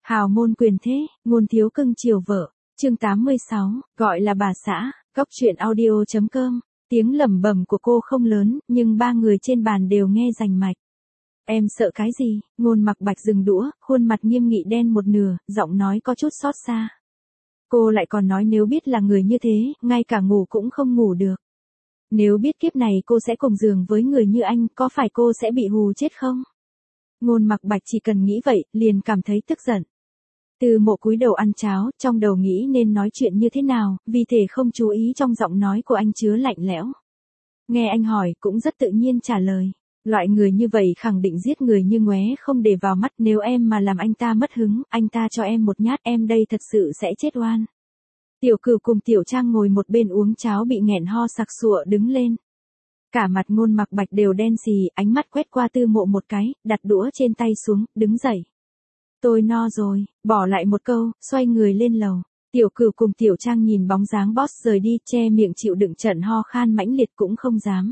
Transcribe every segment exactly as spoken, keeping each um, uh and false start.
Hào môn quyền thế, ngôn thiếu cưng chiều vợ. Chương tám mươi sáu, gọi là bà xã, góc chuyện audio chấm com. Tiếng lẩm bẩm của cô không lớn, nhưng ba người trên bàn đều nghe rành mạch. Em sợ cái gì? Ngôn Mặc Bạch dừng đũa, khuôn mặt nghiêm nghị đen một nửa, giọng nói có chút xót xa. Cô lại còn nói nếu biết là người như thế, ngay cả ngủ cũng không ngủ được. Nếu biết kiếp này cô sẽ cùng giường với người như anh, có phải cô sẽ bị hù chết không? Ngôn Mặc Bạch chỉ cần nghĩ vậy, liền cảm thấy tức giận. Từ Mộ cúi đầu ăn cháo, trong đầu nghĩ nên nói chuyện như thế nào, vì thể không chú ý trong giọng nói của anh chứa lạnh lẽo. Nghe anh hỏi, cũng rất tự nhiên trả lời. Loại người như vậy khẳng định giết người như ngoé không để vào mắt, nếu em mà làm anh ta mất hứng, anh ta cho em một nhát, em đây thật sự sẽ chết oan. Tiểu Cửu cùng Tiểu Trang ngồi một bên uống cháo bị nghẹn ho sặc sụa đứng lên. Cả mặt Ngôn Mặc Bạch đều đen xì, ánh mắt quét qua Tư Mộ một cái, đặt đũa trên tay xuống, đứng dậy. Tôi no rồi, bỏ lại một câu, xoay người lên lầu. Tiểu Cửu cùng Tiểu Trang nhìn bóng dáng boss rời đi, che miệng chịu đựng trận ho khan mãnh liệt cũng không dám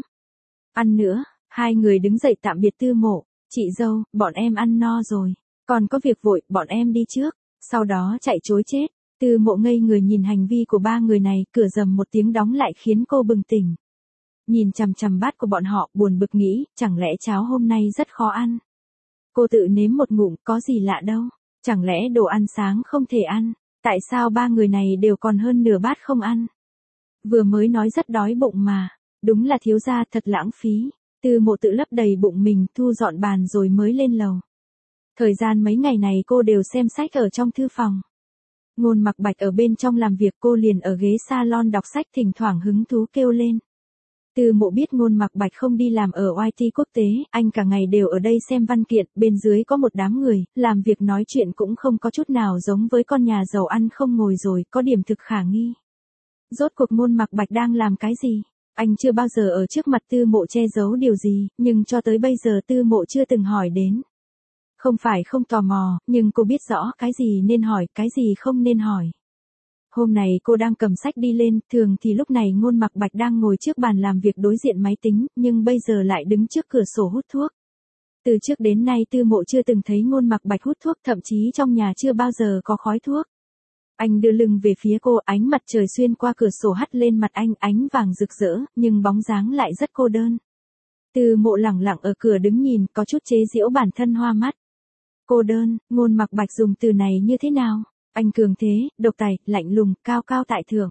ăn nữa. Hai người đứng dậy tạm biệt Tư Mộ. Chị dâu, bọn em ăn no rồi. Còn có việc vội, bọn em đi trước. Sau đó chạy trối chết. Tư Mộ ngây người nhìn hành vi của ba người này, cửa rầm một tiếng đóng lại khiến cô bừng tỉnh. Nhìn chằm chằm bát của bọn họ, buồn bực nghĩ, chẳng lẽ cháo hôm nay rất khó ăn. Cô tự nếm một ngụm, có gì lạ đâu. Chẳng lẽ đồ ăn sáng không thể ăn. Tại sao ba người này đều còn hơn nửa bát không ăn? Vừa mới nói rất đói bụng mà. Đúng là thiếu gia thật lãng phí. Tư Mộ tự lấp đầy bụng mình, thu dọn bàn rồi mới lên lầu. Thời gian mấy ngày này cô đều xem sách ở trong thư phòng. Ngôn Mặc Bạch ở bên trong làm việc, cô liền ở ghế salon đọc sách, thỉnh thoảng hứng thú kêu lên. Tư Mộ biết Ngôn Mặc Bạch không đi làm ở i tê quốc tế, anh cả ngày đều ở đây xem văn kiện, bên dưới có một đám người, làm việc nói chuyện cũng không có chút nào giống với con nhà giàu ăn không ngồi rồi, có điểm thực khả nghi. Rốt cuộc Ngôn Mặc Bạch đang làm cái gì? Anh chưa bao giờ ở trước mặt Tư Mộ che giấu điều gì, nhưng cho tới bây giờ Tư Mộ chưa từng hỏi đến. Không phải không tò mò, nhưng cô biết rõ cái gì nên hỏi, cái gì không nên hỏi. Hôm nay cô đang cầm sách đi lên, thường thì lúc này Ngôn Mặc Bạch đang ngồi trước bàn làm việc đối diện máy tính, nhưng bây giờ lại đứng trước cửa sổ hút thuốc. Từ trước đến nay Tư Mộ chưa từng thấy Ngôn Mặc Bạch hút thuốc, thậm chí trong nhà chưa bao giờ có khói thuốc. Anh đưa lưng về phía cô, ánh mặt trời xuyên qua cửa sổ hắt lên mặt anh, ánh vàng rực rỡ, nhưng bóng dáng lại rất cô đơn. Tư Mộ lẳng lặng ở cửa đứng nhìn, có chút chế giễu bản thân hoa mắt. Cô đơn, Ngôn Mặc Bạch dùng từ này như thế nào? Anh cường thế, độc tài, lạnh lùng, cao cao tại thượng.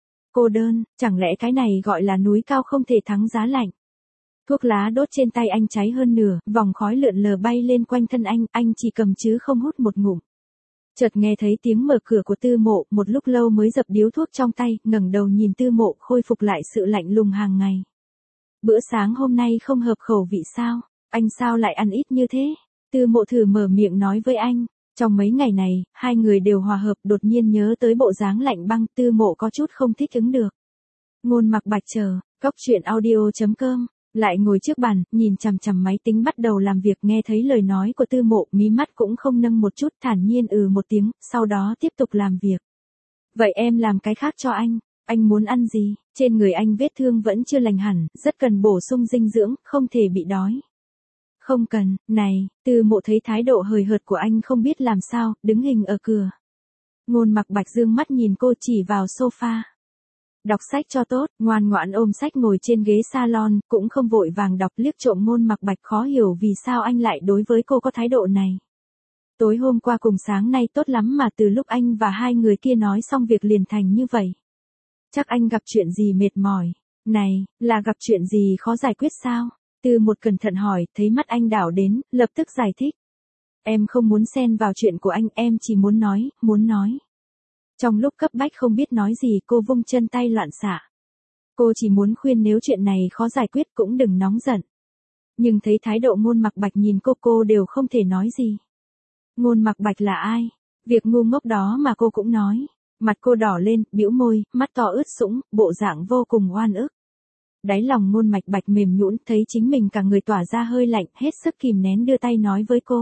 Cô đơn, chẳng lẽ cái này gọi là núi cao không thể thắng giá lạnh? Thuốc lá đốt trên tay anh cháy hơn nửa, vòng khói lượn lờ bay lên quanh thân anh, anh chỉ cầm chứ không hút một ngụm. Chợt nghe thấy tiếng mở cửa của Tư Mộ, một lúc lâu mới dập điếu thuốc trong tay, ngẩng đầu nhìn Tư Mộ, khôi phục lại sự lạnh lùng hàng ngày. Bữa sáng hôm nay không hợp khẩu vị sao? Anh sao lại ăn ít như thế? Tư Mộ thử mở miệng nói với anh. Trong mấy ngày này, hai người đều hòa hợp, đột nhiên nhớ tới bộ dáng lạnh băng, Tư Mộ có chút không thích ứng được. Ngôn Mặc Bạch chờ, góc chuyện audio chấm com. Lại ngồi trước bàn, nhìn chằm chằm máy tính bắt đầu làm việc, nghe thấy lời nói của Tư Mộ, mí mắt cũng không nâng một chút, thản nhiên ừ một tiếng, sau đó tiếp tục làm việc. Vậy em làm cái khác cho anh, anh muốn ăn gì? Trên người anh vết thương vẫn chưa lành hẳn, rất cần bổ sung dinh dưỡng, không thể bị đói. Không cần, này, Tư Mộ thấy thái độ hời hợt của anh không biết làm sao, đứng hình ở cửa. Ngôn Mặc Bạch dương mắt nhìn cô chỉ vào sofa. Đọc sách cho tốt, ngoan ngoãn ôm sách ngồi trên ghế salon, cũng không vội vàng đọc, liếc trộm Ngôn Mặc Bạch khó hiểu vì sao anh lại đối với cô có thái độ này. Tối hôm qua cùng sáng nay tốt lắm mà từ lúc anh và hai người kia nói xong việc liền thành như vậy. Chắc anh gặp chuyện gì mệt mỏi. Này, là gặp chuyện gì khó giải quyết sao? Từ một cẩn thận hỏi, thấy mắt anh đảo đến, lập tức giải thích. Em không muốn xen vào chuyện của anh, em chỉ muốn nói, muốn nói. Trong lúc cấp bách không biết nói gì, cô vung chân tay loạn xạ. Cô chỉ muốn khuyên nếu chuyện này khó giải quyết cũng đừng nóng giận. Nhưng thấy thái độ Ngôn Mặc Bạch nhìn cô, cô đều không thể nói gì. Ngôn Mặc Bạch là ai? Việc ngu ngốc đó mà cô cũng nói. Mặt cô đỏ lên, bĩu môi, mắt to ướt sũng, bộ dạng vô cùng oan ức. Đáy lòng Ngôn Mặc Bạch mềm nhũn, thấy chính mình cả người tỏa ra hơi lạnh, hết sức kìm nén đưa tay nói với cô.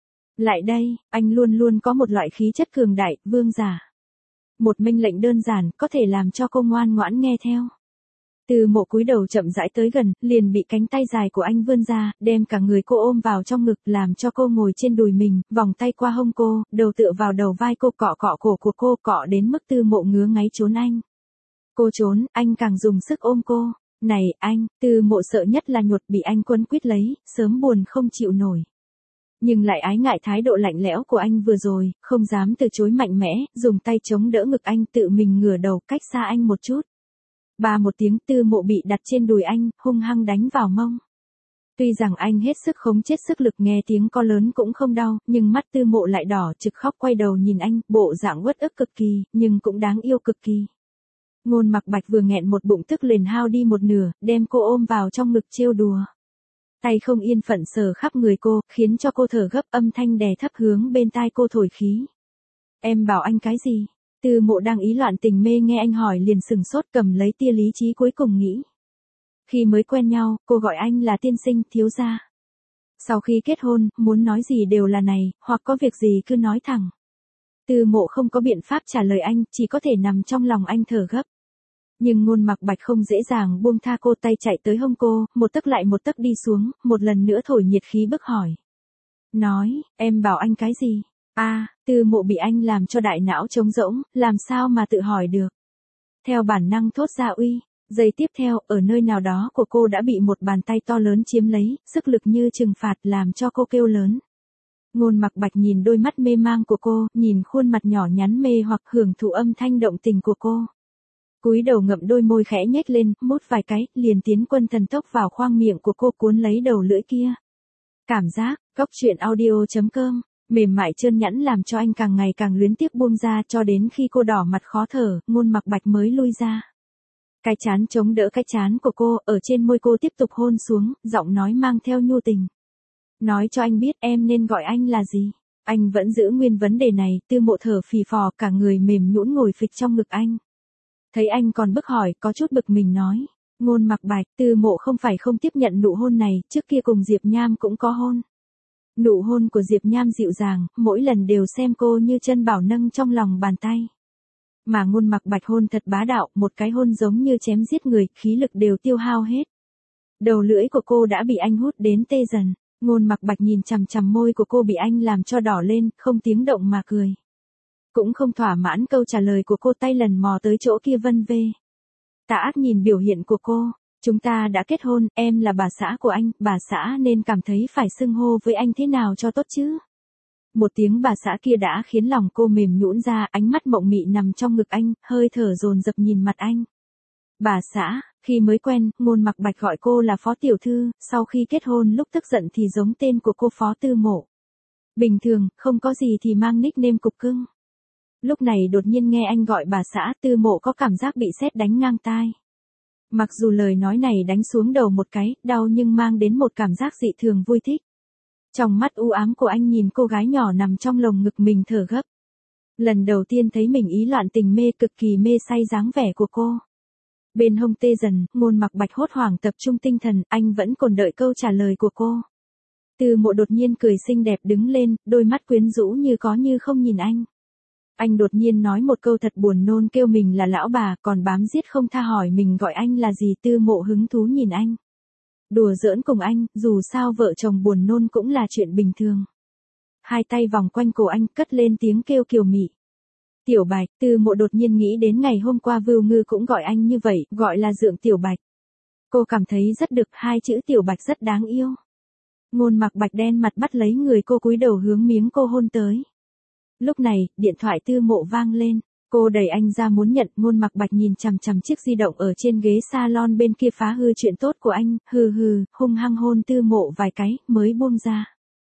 Lại đây, anh luôn luôn có một loại khí chất cường đại, vương giả. Một mệnh lệnh đơn giản, có thể làm cho cô ngoan ngoãn nghe theo. Tư Mộ cúi đầu chậm rãi tới gần, liền bị cánh tay dài của anh vươn ra, đem cả người cô ôm vào trong ngực, làm cho cô ngồi trên đùi mình, vòng tay qua hông cô, đầu tựa vào đầu vai cô, cọ cọ cổ của cô, cọ đến mức Tư Mộ ngứa ngáy trốn anh. Cô trốn, anh càng dùng sức ôm cô. Này, anh, Tư Mộ sợ nhất là nhột bị anh quấn quýt lấy, sớm buồn không chịu nổi. Nhưng lại ái ngại thái độ lạnh lẽo của anh vừa rồi, không dám từ chối mạnh mẽ, dùng tay chống đỡ ngực anh, tự mình ngửa đầu cách xa anh một chút. Ba một tiếng, Tư Mộ bị đặt trên đùi anh, hung hăng đánh vào mông. Tuy rằng anh hết sức khống chết sức lực, nghe tiếng co lớn cũng không đau, nhưng mắt Tư Mộ lại đỏ trực, khóc quay đầu nhìn anh, bộ dạng uất ức cực kỳ, nhưng cũng đáng yêu cực kỳ. Ngôn Mặc Bạch vừa nghẹn một bụng tức liền hao đi một nửa, đem cô ôm vào trong ngực trêu đùa. Tay không yên phận sờ khắp người cô, khiến cho cô thở gấp, âm thanh đè thấp hướng bên tai cô thổi khí. Em bảo anh cái gì? Tư Mộ đang ý loạn tình mê nghe anh hỏi liền sừng sốt, cầm lấy tia lý trí cuối cùng nghĩ. Khi mới quen nhau, cô gọi anh là tiên sinh, thiếu gia. Sau khi kết hôn, muốn nói gì đều là này, hoặc có việc gì cứ nói thẳng. Tư Mộ không có biện pháp trả lời anh, chỉ có thể nằm trong lòng anh thở gấp. Nhưng Ngôn Mặc Bạch không dễ dàng buông tha cô, tay chạy tới hông cô, một tấc lại một tấc đi xuống, một lần nữa thổi nhiệt khí bức hỏi. Nói, em bảo anh cái gì? A, à, Tư Mộ bị anh làm cho đại não trống rỗng, làm sao mà tự hỏi được. Theo bản năng thốt ra uy, giây tiếp theo, ở nơi nào đó của cô đã bị một bàn tay to lớn chiếm lấy, sức lực như trừng phạt làm cho cô kêu lớn. Ngôn Mặc Bạch nhìn đôi mắt mê mang của cô, nhìn khuôn mặt nhỏ nhắn mê hoặc hưởng thụ âm thanh động tình của cô. Cúi đầu ngậm đôi môi khẽ nhếch lên, mút vài cái, liền tiến quân thần tốc vào khoang miệng của cô, cuốn lấy đầu lưỡi kia. Cảm giác, cốc truyện audio chấm com, mềm mại trơn nhẵn làm cho anh càng ngày càng luyến tiếc buông ra, cho đến khi cô đỏ mặt khó thở, Ngôn Mặc Bạch mới lui ra. Cái chán chống đỡ cái chán của cô, ở trên môi cô tiếp tục hôn xuống, giọng nói mang theo nhu tình. Nói cho anh biết em nên gọi anh là gì. Anh vẫn giữ nguyên vấn đề này, Tư Mộ thở phì phò, cả người mềm nhũn ngồi phịch trong ngực anh. Thấy anh còn bức hỏi, có chút bực mình nói. Ngôn Mặc Bạch, Tư Mộ không phải không tiếp nhận nụ hôn này, trước kia cùng Diệp Nham cũng có hôn. Nụ hôn của Diệp Nham dịu dàng, mỗi lần đều xem cô như chân bảo nâng trong lòng bàn tay. Mà Ngôn Mặc Bạch hôn thật bá đạo, một cái hôn giống như chém giết người, khí lực đều tiêu hao hết. Đầu lưỡi của cô đã bị anh hút đến tê dần. Ngôn Mặc Bạch nhìn chằm chằm môi của cô bị anh làm cho đỏ lên, không tiếng động mà cười. Cũng không thỏa mãn câu trả lời của cô, tay lần mò tới chỗ kia vân vê. Tà ác nhìn biểu hiện của cô. Chúng ta đã kết hôn, em là bà xã của anh, bà xã nên cảm thấy phải xưng hô với anh thế nào cho tốt chứ. Một tiếng bà xã kia đã khiến lòng cô mềm nhũn ra, ánh mắt mộng mị nằm trong ngực anh, hơi thở dồn dập nhìn mặt anh. Bà xã, khi mới quen, Ngôn Mặc Bạch gọi cô là Phó Tiểu Thư, sau khi kết hôn lúc tức giận thì giống tên của cô Phó Tư Mộ. Bình thường, không có gì thì mang nickname cục cưng. Lúc này đột nhiên nghe anh gọi bà xã, Tư Mộ có cảm giác bị sét đánh ngang tai. Mặc dù lời nói này đánh xuống đầu một cái, đau nhưng mang đến một cảm giác dị thường vui thích. Trong mắt u ám của anh nhìn cô gái nhỏ nằm trong lồng ngực mình thở gấp. Lần đầu tiên thấy mình ý loạn tình mê, cực kỳ mê say dáng vẻ của cô. Bên hông tê dần, Ngôn Mặc Bạch hốt hoảng tập trung tinh thần, anh vẫn còn đợi câu trả lời của cô. Tư Mộ đột nhiên cười xinh đẹp đứng lên, đôi mắt quyến rũ như có như không nhìn anh. Anh đột nhiên nói một câu thật buồn nôn, kêu mình là lão bà, còn bám giết không tha hỏi mình gọi anh là gì. Tư Mộ hứng thú nhìn anh. Đùa giỡn cùng anh, dù sao vợ chồng buồn nôn cũng là chuyện bình thường. Hai tay vòng quanh cổ anh, cất lên tiếng kêu kiều mị. Tiểu Bạch, Tư Mộ đột nhiên nghĩ đến ngày hôm qua Vưu Ngư cũng gọi anh như vậy, gọi là Dượng Tiểu Bạch. Cô cảm thấy rất được, hai chữ Tiểu Bạch rất đáng yêu. Ngôn Mặc Bạch đen mặt bắt lấy người cô, cúi đầu hướng miếng cô hôn tới. Lúc này, điện thoại Tư Mộ vang lên, cô đẩy anh ra muốn nhận. Ngôn Mặc Bạch nhìn chằm chằm chiếc di động ở trên ghế salon bên kia, phá hư chuyện tốt của anh, hừ hừ, hung hăng hôn Tư Mộ vài cái, mới buông ra.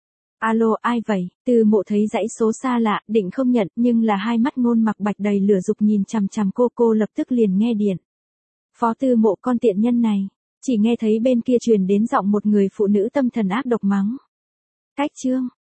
Alo, ai vậy? Tư Mộ thấy dãy số xa lạ, định không nhận, nhưng là hai mắt Ngôn Mặc Bạch đầy lửa dục nhìn chằm chằm cô, cô lập tức liền nghe điện. Phó Tư Mộ, con tiện nhân này. Chỉ nghe thấy bên kia truyền đến giọng một người phụ nữ tâm thần ác độc mắng. Cách chương.